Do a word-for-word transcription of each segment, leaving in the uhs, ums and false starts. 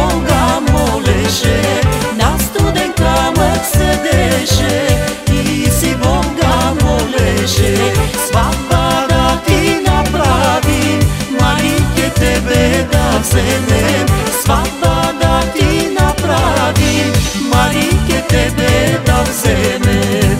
Boga moleše, na studenkama se deše. Ti si Boga moleše, svadba da ti napravim, Marike tebe da vzemem. Svadba da ti napravim, Marike tebe da vzemem.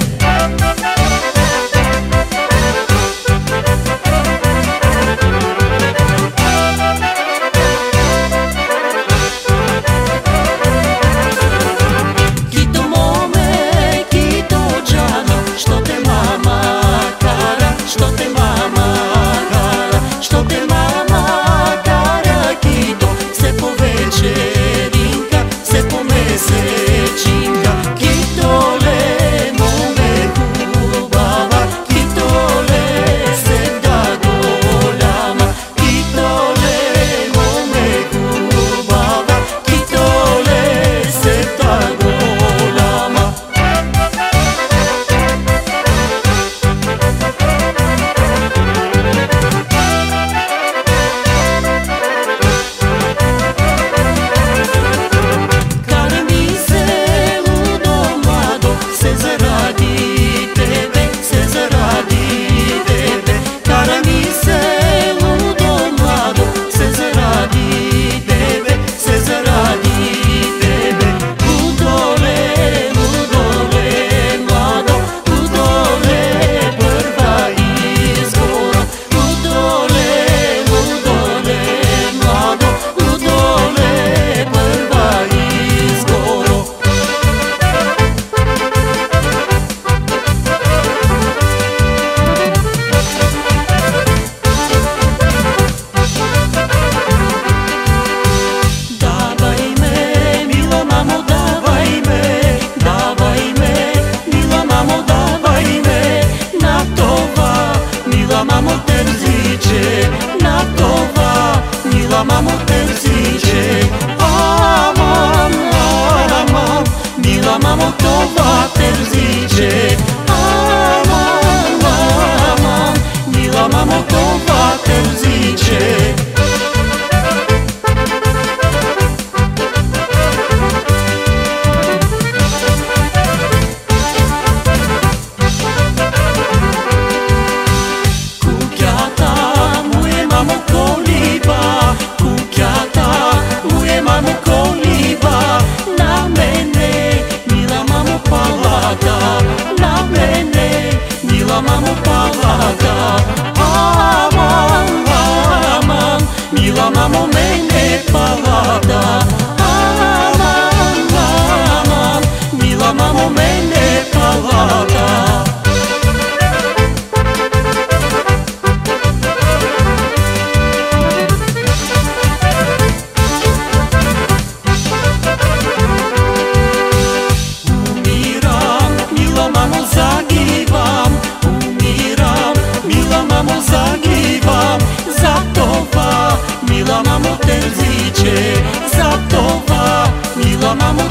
Mamo te zice, aman, aman, mila mamo tova te zice, aman, aman, mila mamo tova te zice. Mamo palata, aman, aman, mila mamo mene palata, aman, aman, mila mamo mene palata. Umiram, mila mamo zagivam, mamo zagivam, za tova, mila mamo te zice, za tova, mila mamo